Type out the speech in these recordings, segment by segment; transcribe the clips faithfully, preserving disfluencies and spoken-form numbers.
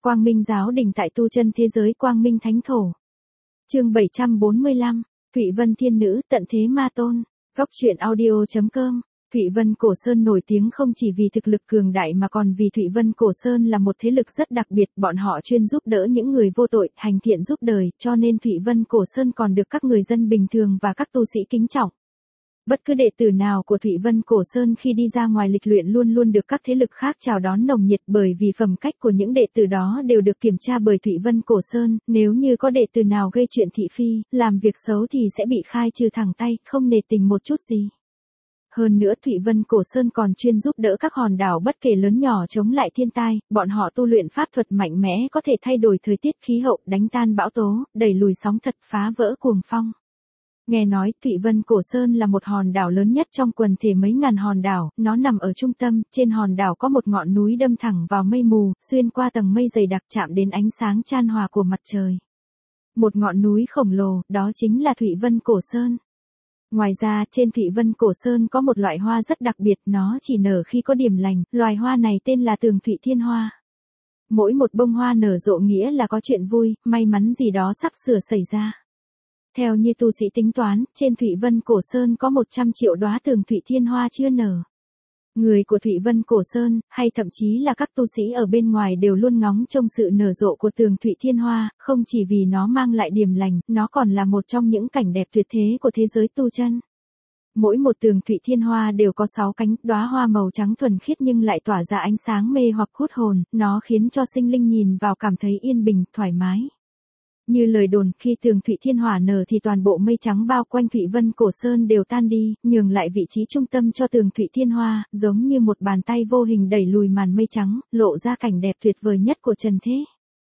Quang Minh giáo đình tại tu chân thế giới Quang Minh Thánh Thổ. Chương bảy trăm bốn mươi lăm, Thụy Vân Thiên Nữ tận thế ma tôn. Góc truyện audio.com. Thụy Vân Cổ Sơn nổi tiếng không chỉ vì thực lực cường đại mà còn vì Thụy Vân Cổ Sơn là một thế lực rất đặc biệt, bọn họ chuyên giúp đỡ những người vô tội, hành thiện giúp đời, cho nên Thụy Vân Cổ Sơn còn được các người dân bình thường và các tu sĩ kính trọng. Bất cứ đệ tử nào của Thụy Vân Cổ Sơn khi đi ra ngoài lịch luyện luôn luôn được các thế lực khác chào đón nồng nhiệt, bởi vì phẩm cách của những đệ tử đó đều được kiểm tra bởi Thụy Vân Cổ Sơn, nếu như có đệ tử nào gây chuyện thị phi, làm việc xấu thì sẽ bị khai trừ thẳng tay, không nể tình một chút gì. Hơn nữa Thụy Vân Cổ Sơn còn chuyên giúp đỡ các hòn đảo bất kể lớn nhỏ chống lại thiên tai, bọn họ tu luyện pháp thuật mạnh mẽ có thể thay đổi thời tiết khí hậu, đánh tan bão tố, đẩy lùi sóng thật, phá vỡ cuồng phong. Nghe nói Thụy Vân Cổ Sơn là một hòn đảo lớn nhất trong quần thể mấy ngàn hòn đảo, nó nằm ở trung tâm, trên hòn đảo có một ngọn núi đâm thẳng vào mây mù, xuyên qua tầng mây dày đặc chạm đến ánh sáng chan hòa của mặt trời. Một ngọn núi khổng lồ, đó chính là Thụy Vân Cổ Sơn. Ngoài ra, trên Thụy Vân Cổ Sơn có một loại hoa rất đặc biệt, nó chỉ nở khi có điểm lành, loài hoa này tên là Tường Thụy Thiên Hoa. Mỗi một bông hoa nở rộ nghĩa là có chuyện vui, may mắn gì đó sắp sửa xảy ra. Theo như tu sĩ tính toán, trên Thụy Vân Cổ Sơn có một trăm triệu đóa Tường Thụy Thiên Hoa chưa nở. Người của Thụy Vân Cổ Sơn, hay thậm chí là các tu sĩ ở bên ngoài đều luôn ngóng trông sự nở rộ của Tường Thụy Thiên Hoa, không chỉ vì nó mang lại điểm lành, nó còn là một trong những cảnh đẹp tuyệt thế của thế giới tu chân. Mỗi một Tường Thụy Thiên Hoa đều có sáu cánh, đóa hoa màu trắng thuần khiết nhưng lại tỏa ra ánh sáng mê hoặc hút hồn, nó khiến cho sinh linh nhìn vào cảm thấy yên bình, thoải mái. Như lời đồn, khi Tường Thụy Thiên Hỏa nở thì toàn bộ mây trắng bao quanh Thụy Vân Cổ Sơn đều tan đi, nhường lại vị trí trung tâm cho Tường Thụy Thiên Hoa, giống như một bàn tay vô hình đẩy lùi màn mây trắng, lộ ra cảnh đẹp tuyệt vời nhất của trần thế.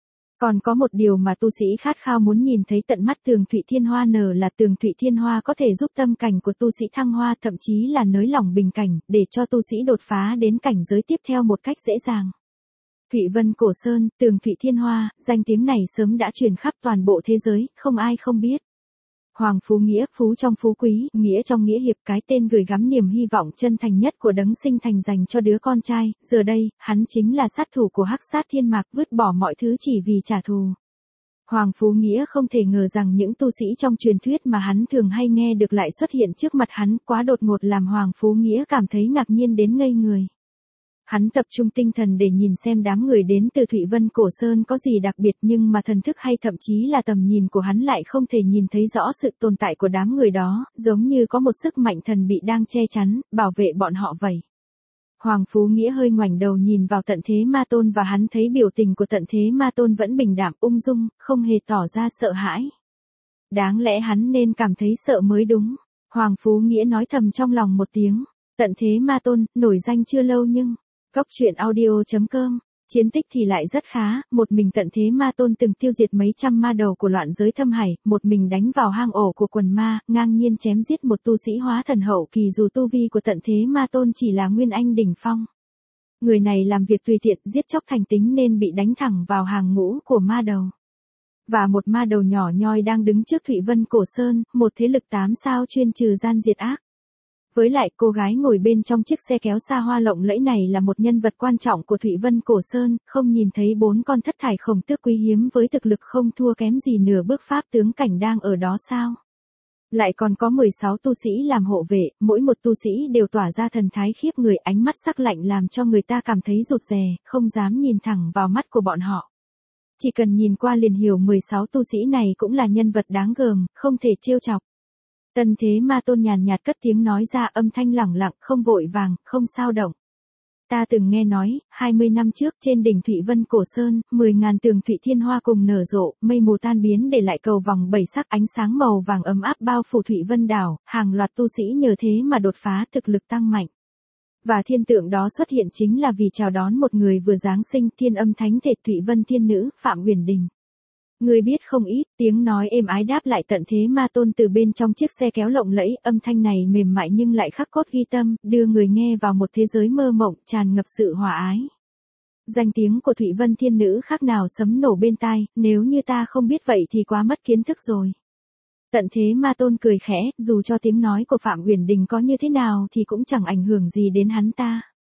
Còn có một điều mà tu sĩ khát khao muốn nhìn thấy tận mắt Tường Thụy Thiên Hoa nở là Tường Thụy Thiên Hoa có thể giúp tâm cảnh của tu sĩ thăng hoa, thậm chí là nới lỏng bình cảnh, để cho tu sĩ đột phá đến cảnh giới tiếp theo một cách dễ dàng. Thụy Vân Cổ Sơn, Tường Thụy Thiên Hoa, danh tiếng này sớm đã truyền khắp toàn bộ thế giới, không ai không biết. Hoàng Phú Nghĩa, phú trong phú quý, nghĩa trong nghĩa hiệp, cái tên gửi gắm niềm hy vọng chân thành nhất của đấng sinh thành dành cho đứa con trai, giờ đây, hắn chính là sát thủ của Hắc Sát Thiên Mạc, vứt bỏ mọi thứ chỉ vì trả thù. Hoàng Phú Nghĩa không thể ngờ rằng những tu sĩ trong truyền thuyết mà hắn thường hay nghe được lại xuất hiện trước mặt hắn, quá đột ngột làm Hoàng Phú Nghĩa cảm thấy ngạc nhiên đến ngây người. Hắn tập trung tinh thần để nhìn xem đám người đến từ Thụy Vân Cổ Sơn có gì đặc biệt, nhưng mà thần thức hay thậm chí là tầm nhìn của hắn lại không thể nhìn thấy rõ sự tồn tại của đám người đó, giống như có một sức mạnh thần bị đang che chắn, bảo vệ bọn họ vậy. Hoàng Phú Nghĩa hơi ngoảnh đầu nhìn vào tận thế ma tôn và hắn thấy biểu tình của tận thế ma tôn vẫn bình đạm, ung dung, không hề tỏ ra sợ hãi. Đáng lẽ hắn nên cảm thấy sợ mới đúng. Hoàng Phú Nghĩa nói thầm trong lòng một tiếng. Tận thế ma tôn, nổi danh chưa lâu nhưng... Góc truyện audio.com. Chiến tích thì lại rất khá, một mình tận thế ma tôn từng tiêu diệt mấy trăm ma đầu của loạn giới thâm hải, một mình đánh vào hang ổ của quần ma, ngang nhiên chém giết một tu sĩ hóa thần hậu kỳ dù tu vi của tận thế ma tôn chỉ là nguyên anh đỉnh phong. Người này làm việc tùy tiện, giết chóc thành tính nên bị đánh thẳng vào hàng ngũ của ma đầu. Và một ma đầu nhỏ nhoi đang đứng trước Thụy Vân Cổ Sơn, một thế lực tám sao chuyên trừ gian diệt ác. Với lại cô gái ngồi bên trong chiếc xe kéo xa hoa lộng lẫy này là một nhân vật quan trọng của Thụy Vân Cổ Sơn, không nhìn thấy bốn con thất thải khổng tước quý hiếm với thực lực không thua kém gì nửa bước pháp tướng cảnh đang ở đó sao? Lại còn có mười sáu tu sĩ làm hộ vệ, mỗi một tu sĩ đều tỏa ra thần thái khiếp người, ánh mắt sắc lạnh làm cho người ta cảm thấy rụt rè, không dám nhìn thẳng vào mắt của bọn họ. Chỉ cần nhìn qua liền hiểu mười sáu tu sĩ này cũng là nhân vật đáng gờm, không thể trêu chọc. Tận thế ma tôn nhàn nhạt cất tiếng nói ra, âm thanh lẳng lặng, không vội vàng, không sao động. Ta từng nghe nói, hai mươi năm trước trên đỉnh Thụy Vân Cổ Sơn, mười ngàn Tường Thụy Thiên Hoa cùng nở rộ, mây mù tan biến để lại cầu vòng bảy sắc, ánh sáng màu vàng ấm áp bao phủ Thụy Vân đảo, hàng loạt tu sĩ nhờ thế mà đột phá, thực lực tăng mạnh. Và thiên tượng đó xuất hiện chính là vì chào đón một người vừa giáng sinh, Thiên Âm Thánh Thể Thụy Vân Thiên Nữ, Phạm Uyển Đình. Người biết không ít, tiếng nói êm ái đáp lại tận thế ma tôn từ bên trong chiếc xe kéo lộng lẫy, âm thanh này mềm mại nhưng lại khắc cốt ghi tâm, đưa người nghe vào một thế giới mơ mộng, tràn ngập sự hòa ái. Danh tiếng của Thụy Vân Thiên Nữ khác nào sấm nổ bên tai, nếu như ta không biết vậy thì quá mất kiến thức rồi. Tận thế ma tôn cười khẽ, dù cho tiếng nói của Phạm Uyển Đình có như thế nào thì cũng chẳng ảnh hưởng gì đến hắn ta.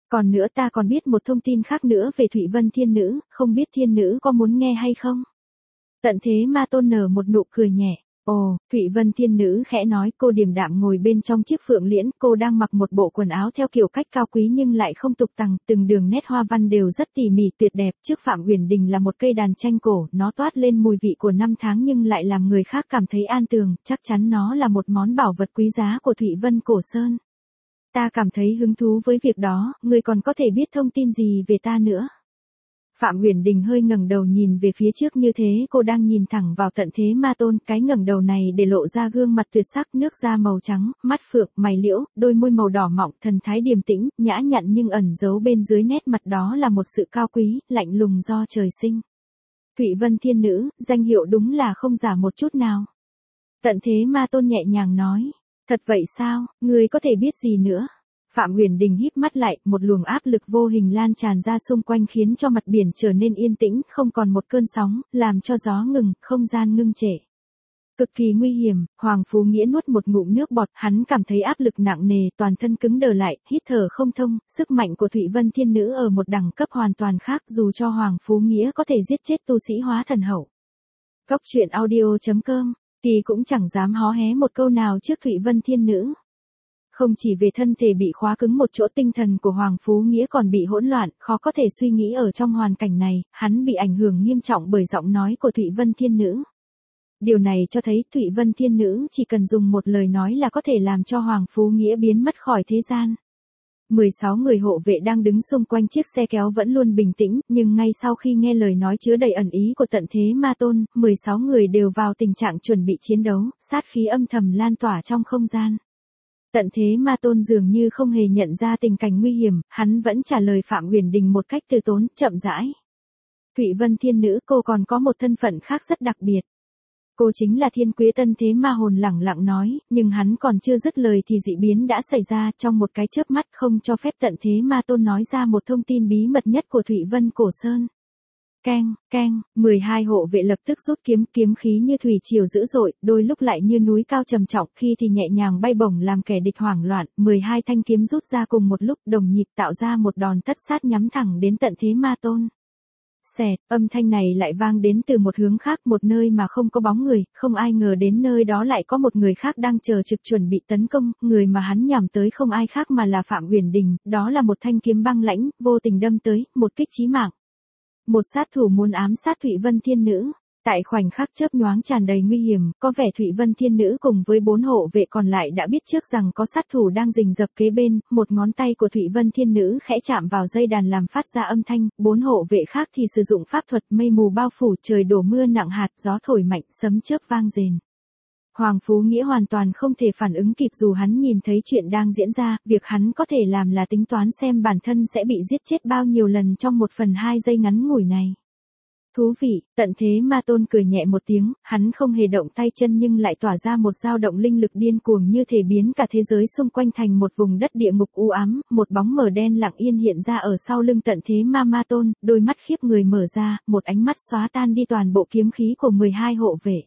Còn nữa ta còn biết một thông tin khác nữa về Thụy Vân Thiên Nữ, không biết Thiên Nữ có muốn nghe hay không? Tận Thế Ma Tôn nở một nụ cười nhẹ. Ồ, Thụy Vân Thiên Nữ khẽ nói, cô điềm đạm ngồi bên trong chiếc phượng liễn, cô đang mặc một bộ quần áo theo kiểu cách cao quý nhưng lại không tục tằng, từng đường nét hoa văn đều rất tỉ mỉ tuyệt đẹp, trước Phạm Uyển Đình là một cây đàn tranh cổ, nó toát lên mùi vị của năm tháng nhưng lại làm người khác cảm thấy an tường, chắc chắn nó là một món bảo vật quý giá của Thụy Vân Cổ Sơn. Ta cảm thấy hứng thú với việc đó, ngươi còn có thể biết thông tin gì về ta nữa? Phạm Uyển Đình hơi ngẩng đầu nhìn về phía trước như thế cô đang nhìn thẳng vào Tận Thế Ma Tôn, cái ngẩng đầu này để lộ ra gương mặt tuyệt sắc, nước da màu trắng, mắt phượng, mày liễu, đôi môi màu đỏ mọng, thần thái điềm tĩnh, nhã nhặn nhưng ẩn giấu bên dưới nét mặt đó là một sự cao quý, lạnh lùng do trời sinh. Thụy Vân Thiên Nữ, danh hiệu đúng là không giả một chút nào. Tận Thế Ma Tôn nhẹ nhàng nói, thật vậy sao, ngươi có thể biết gì nữa? Phạm Uyển Đình híp mắt lại, một luồng áp lực vô hình lan tràn ra xung quanh khiến cho mặt biển trở nên yên tĩnh, không còn một cơn sóng, làm cho gió ngừng, không gian ngưng trệ. Cực kỳ nguy hiểm, Hoàng Phú Nghĩa nuốt một ngụm nước bọt, hắn cảm thấy áp lực nặng nề, toàn thân cứng đờ lại, hít thở không thông, sức mạnh của Thụy Vân Thiên Nữ ở một đẳng cấp hoàn toàn khác, dù cho Hoàng Phú Nghĩa có thể giết chết tu sĩ hóa thần hậu. Góc truyện audio chấm com, Kỳ cũng chẳng dám hó hé một câu nào trước Thụy Vân Thiên Nữ. Không chỉ về thân thể bị khóa cứng một chỗ, tinh thần của Hoàng Phú Nghĩa còn bị hỗn loạn, khó có thể suy nghĩ ở trong hoàn cảnh này, hắn bị ảnh hưởng nghiêm trọng bởi giọng nói của Thụy Vân Thiên Nữ. Điều này cho thấy Thụy Vân Thiên Nữ chỉ cần dùng một lời nói là có thể làm cho Hoàng Phú Nghĩa biến mất khỏi thế gian. mười sáu người hộ vệ đang đứng xung quanh chiếc xe kéo vẫn luôn bình tĩnh, nhưng ngay sau khi nghe lời nói chứa đầy ẩn ý của Tận Thế Ma Tôn, mười sáu người đều vào tình trạng chuẩn bị chiến đấu, sát khí âm thầm lan tỏa trong không gian. Tận Thế Ma Tôn dường như không hề nhận ra tình cảnh nguy hiểm, hắn vẫn trả lời Phạm Uyển Đình một cách từ tốn, chậm rãi. Thụy Vân Thiên Nữ, cô còn có một thân phận khác rất đặc biệt. Cô chính là Thiên Quế Tân Thế Ma Hồn lẳng lặng nói, nhưng hắn còn chưa dứt lời thì dị biến đã xảy ra trong một cái chớp mắt, không cho phép Tận Thế Ma Tôn nói ra một thông tin bí mật nhất của Thụy Vân Cổ Sơn. Keng, keng, mười hai hộ vệ lập tức rút kiếm, kiếm khí như thủy triều dữ dội, đôi lúc lại như núi cao trầm trọng, khi thì nhẹ nhàng bay bổng làm kẻ địch hoảng loạn, mười hai thanh kiếm rút ra cùng một lúc, đồng nhịp tạo ra một đòn tất sát nhắm thẳng đến Tận Thế Ma Tôn. Xẹt, âm thanh này lại vang đến từ một hướng khác, một nơi mà không có bóng người, không ai ngờ đến nơi đó lại có một người khác đang chờ trực chuẩn bị tấn công, người mà hắn nhằm tới không ai khác mà là Phạm Uyển Đình, đó là một thanh kiếm băng lãnh, vô tình đâm tới, một kích chí mạng. Một sát thủ muốn ám sát Thụy Vân Thiên Nữ. Tại khoảnh khắc chớp nhoáng tràn đầy nguy hiểm, có vẻ Thụy Vân Thiên Nữ cùng với bốn hộ vệ còn lại đã biết trước rằng có sát thủ đang rình rập kế bên, một ngón tay của Thụy Vân Thiên Nữ khẽ chạm vào dây đàn làm phát ra âm thanh, bốn hộ vệ khác thì sử dụng pháp thuật, mây mù bao phủ, trời đổ mưa nặng hạt, gió thổi mạnh, sấm chớp vang rền. Hoàng Phú Nghĩa hoàn toàn không thể phản ứng kịp, dù hắn nhìn thấy chuyện đang diễn ra, việc hắn có thể làm là tính toán xem bản thân sẽ bị giết chết bao nhiêu lần trong một phần hai giây ngắn ngủi này. Thú vị, Tận Thế Ma Tôn cười nhẹ một tiếng, hắn không hề động tay chân nhưng lại tỏa ra một dao động linh lực điên cuồng như thể biến cả thế giới xung quanh thành một vùng đất địa ngục u ám, một bóng mờ đen lặng yên hiện ra ở sau lưng Tận Thế Ma Ma Tôn, đôi mắt khiếp người mở ra, một ánh mắt xóa tan đi toàn bộ kiếm khí của mười hai hộ vệ.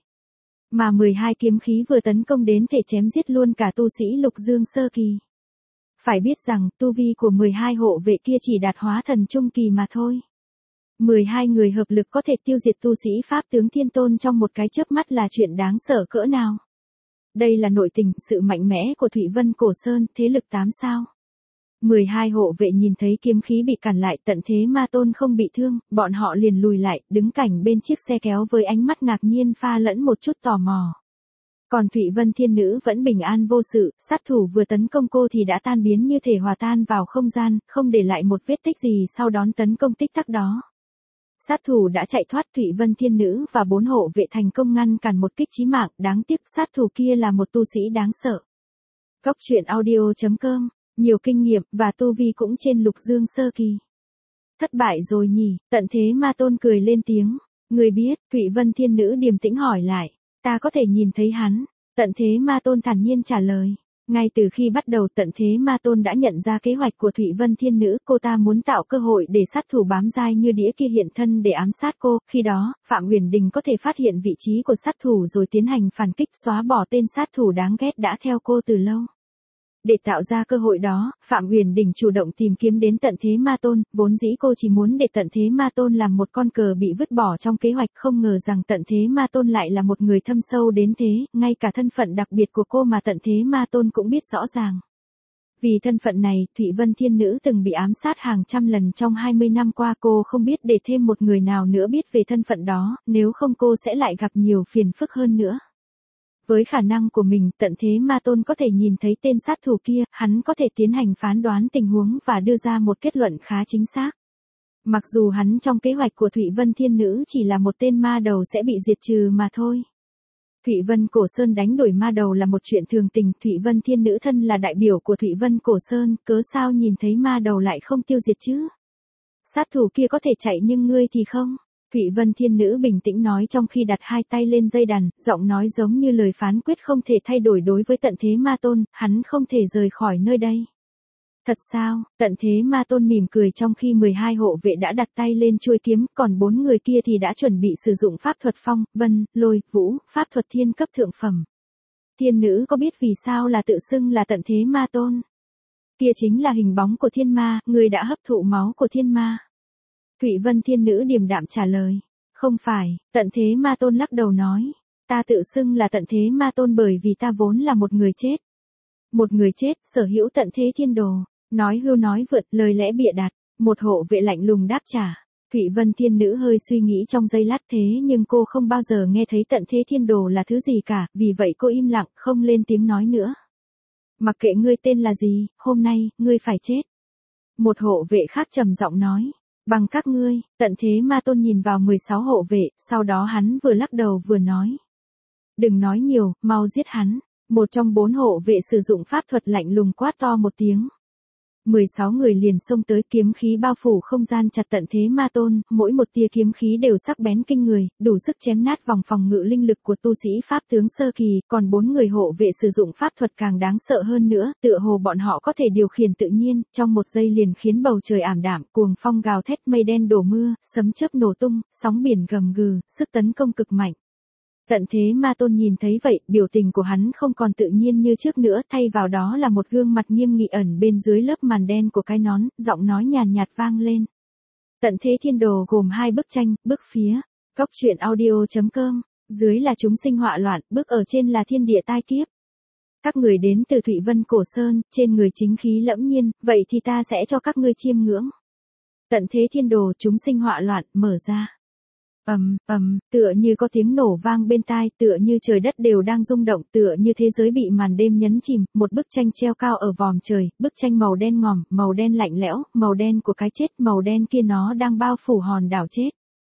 Mà mười hai kiếm khí vừa tấn công đến thể chém giết luôn cả tu sĩ Lục Dương sơ kỳ. Phải biết rằng, tu vi của mười hai hộ vệ kia chỉ đạt hóa thần trung kỳ mà thôi. mười hai người hợp lực có thể tiêu diệt tu sĩ Pháp tướng Thiên Tôn trong một cái chớp mắt là chuyện đáng sợ cỡ nào. Đây là nội tình, sự mạnh mẽ của Thụy Vân Cổ Sơn, thế lực tám sao. mười hai hộ vệ nhìn thấy kiếm khí bị cản lại, Tận Thế Ma Tôn không bị thương, bọn họ liền lùi lại, đứng cạnh bên chiếc xe kéo với ánh mắt ngạc nhiên pha lẫn một chút tò mò. Còn Thụy Vân Thiên Nữ vẫn bình an vô sự, sát thủ vừa tấn công cô thì đã tan biến như thể hòa tan vào không gian, không để lại một vết tích gì sau đón tấn công tích tắc đó. Sát thủ đã chạy thoát, Thụy Vân Thiên Nữ và bốn hộ vệ thành công ngăn cản một kích chí mạng, đáng tiếc sát thủ kia là một tu sĩ đáng sợ. Góc truyện audio chấm com, nhiều kinh nghiệm và tu vi cũng trên Lục Dương sơ kỳ. Thất bại rồi nhỉ, Tận Thế Ma Tôn cười lên tiếng. Người biết, Thụy Vân Thiên Nữ điềm tĩnh hỏi lại. Ta có thể nhìn thấy hắn. Tận Thế Ma Tôn thản nhiên trả lời. Ngay từ khi bắt đầu Tận Thế Ma Tôn đã nhận ra kế hoạch của Thụy Vân Thiên Nữ, cô ta muốn tạo cơ hội để sát thủ bám dai như đĩa kia hiện thân để ám sát cô, khi đó, Phạm Uyển Đình có thể phát hiện vị trí của sát thủ rồi tiến hành phản kích xóa bỏ tên sát thủ đáng ghét đã theo cô từ lâu. Để tạo ra cơ hội đó, Phạm Uyển Đình chủ động tìm kiếm đến Tận Thế Ma Tôn, vốn dĩ cô chỉ muốn để Tận Thế Ma Tôn làm một con cờ bị vứt bỏ trong kế hoạch, không ngờ rằng Tận Thế Ma Tôn lại là một người thâm sâu đến thế, ngay cả thân phận đặc biệt của cô mà Tận Thế Ma Tôn cũng biết rõ ràng. Vì thân phận này, Thụy Vân Thiên Nữ từng bị ám sát hàng trăm lần trong hai mươi năm qua, cô không biết để thêm một người nào nữa biết về thân phận đó, nếu không cô sẽ lại gặp nhiều phiền phức hơn nữa. Với khả năng của mình, Tận Thế Ma Tôn có thể nhìn thấy tên sát thủ kia, hắn có thể tiến hành phán đoán tình huống và đưa ra một kết luận khá chính xác. Mặc dù hắn trong kế hoạch của Thụy Vân Thiên Nữ chỉ là một tên ma đầu sẽ bị diệt trừ mà thôi. Thụy Vân Cổ Sơn đánh đuổi ma đầu là một chuyện thường tình, Thụy Vân Thiên Nữ thân là đại biểu của Thụy Vân Cổ Sơn, cớ sao nhìn thấy ma đầu lại không tiêu diệt chứ? Sát thủ kia có thể chạy nhưng ngươi thì không. Thụy Vân Thiên Nữ bình tĩnh nói trong khi đặt hai tay lên dây đàn, giọng nói giống như lời phán quyết không thể thay đổi đối với Tận Thế Ma Tôn, hắn không thể rời khỏi nơi đây. Thật sao? Tận Thế Ma Tôn mỉm cười trong khi mười hai hộ vệ đã đặt tay lên chuôi kiếm, còn bốn người kia thì đã chuẩn bị sử dụng pháp thuật phong, vân, lôi, vũ, pháp thuật thiên cấp thượng phẩm. Thiên nữ có biết vì sao là tự xưng là Tận Thế Ma Tôn? Kia chính là hình bóng của thiên ma, người đã hấp thụ máu của thiên ma. Thụy Vân Thiên Nữ điềm đạm trả lời. Không phải, Tận Thế Ma Tôn lắc đầu nói. Ta tự xưng là Tận Thế Ma Tôn bởi vì ta vốn là một người chết. Một người chết, sở hữu tận thế thiên đồ. Nói hưu nói vượt, lời lẽ bịa đặt. Một hộ vệ lạnh lùng đáp trả. Thụy Vân Thiên Nữ hơi suy nghĩ trong giây lát thế nhưng cô không bao giờ nghe thấy tận thế thiên đồ là thứ gì cả, vì vậy cô im lặng, không lên tiếng nói nữa. Mặc kệ ngươi tên là gì, hôm nay, ngươi phải chết. Một hộ vệ khác trầm giọng nói. Bằng các ngươi, Tận Thế Ma Tôn nhìn vào mười sáu hộ vệ, sau đó hắn vừa lắc đầu vừa nói. Đừng nói nhiều, mau giết hắn. Một trong bốn hộ vệ sử dụng pháp thuật lạnh lùng quát to một tiếng. mười sáu người liền xông tới, kiếm khí bao phủ không gian chặt Tận Thế Ma Tôn, mỗi một tia kiếm khí đều sắc bén kinh người, đủ sức chém nát vòng phòng ngự linh lực của tu sĩ pháp tướng sơ kỳ, còn bốn người hộ vệ sử dụng pháp thuật càng đáng sợ hơn nữa, tựa hồ bọn họ có thể điều khiển tự nhiên, trong một giây liền khiến bầu trời ảm đạm, cuồng phong gào thét, mây đen đổ mưa, sấm chớp nổ tung, sóng biển gầm gừ, sức tấn công cực mạnh. Tận Thế Ma Tôn nhìn thấy vậy, biểu tình của hắn không còn tự nhiên như trước nữa, thay vào đó là một gương mặt nghiêm nghị ẩn bên dưới lớp màn đen của cái nón, giọng nói nhàn nhạt vang lên. Tận Thế Thiên Đồ gồm hai bức tranh, bức phía, góc truyện audio chấm com, dưới là chúng sinh họa loạn, bức ở trên là thiên địa tai kiếp. Các người đến từ Thụy Vân Cổ Sơn, trên người chính khí lẫm nhiên, vậy thì ta sẽ cho các ngươi chiêm ngưỡng. Tận Thế Thiên Đồ, chúng sinh họa loạn, mở ra. Ầm, ầm, tựa như có tiếng nổ vang bên tai, tựa như trời đất đều đang rung động, tựa như thế giới bị màn đêm nhấn chìm, một bức tranh treo cao ở vòm trời, bức tranh màu đen ngòm, màu đen lạnh lẽo, màu đen của cái chết, màu đen kia nó đang bao phủ hòn đảo chết.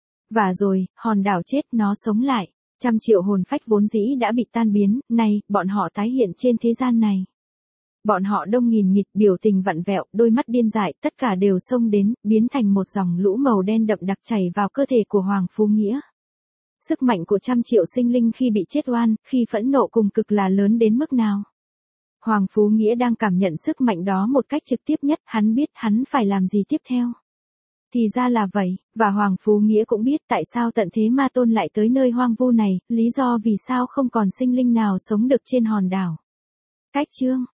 Và rồi, hòn đảo chết nó sống lại, trăm triệu hồn phách vốn dĩ đã bị tan biến, nay, bọn họ tái hiện trên thế gian này. Bọn họ đông nghìn nghịt, biểu tình vặn vẹo, đôi mắt điên dại, tất cả đều xông đến, biến thành một dòng lũ màu đen đậm đặc chảy vào cơ thể của Hoàng Phú Nghĩa. Sức mạnh của trăm triệu sinh linh khi bị chết oan, khi phẫn nộ cùng cực là lớn đến mức nào. Hoàng Phú Nghĩa đang cảm nhận sức mạnh đó một cách trực tiếp nhất, hắn biết hắn phải làm gì tiếp theo. Thì ra là vậy, và Hoàng Phú Nghĩa cũng biết tại sao Tận Thế Ma Tôn lại tới nơi hoang vu này, lý do vì sao không còn sinh linh nào sống được trên hòn đảo. Cách chương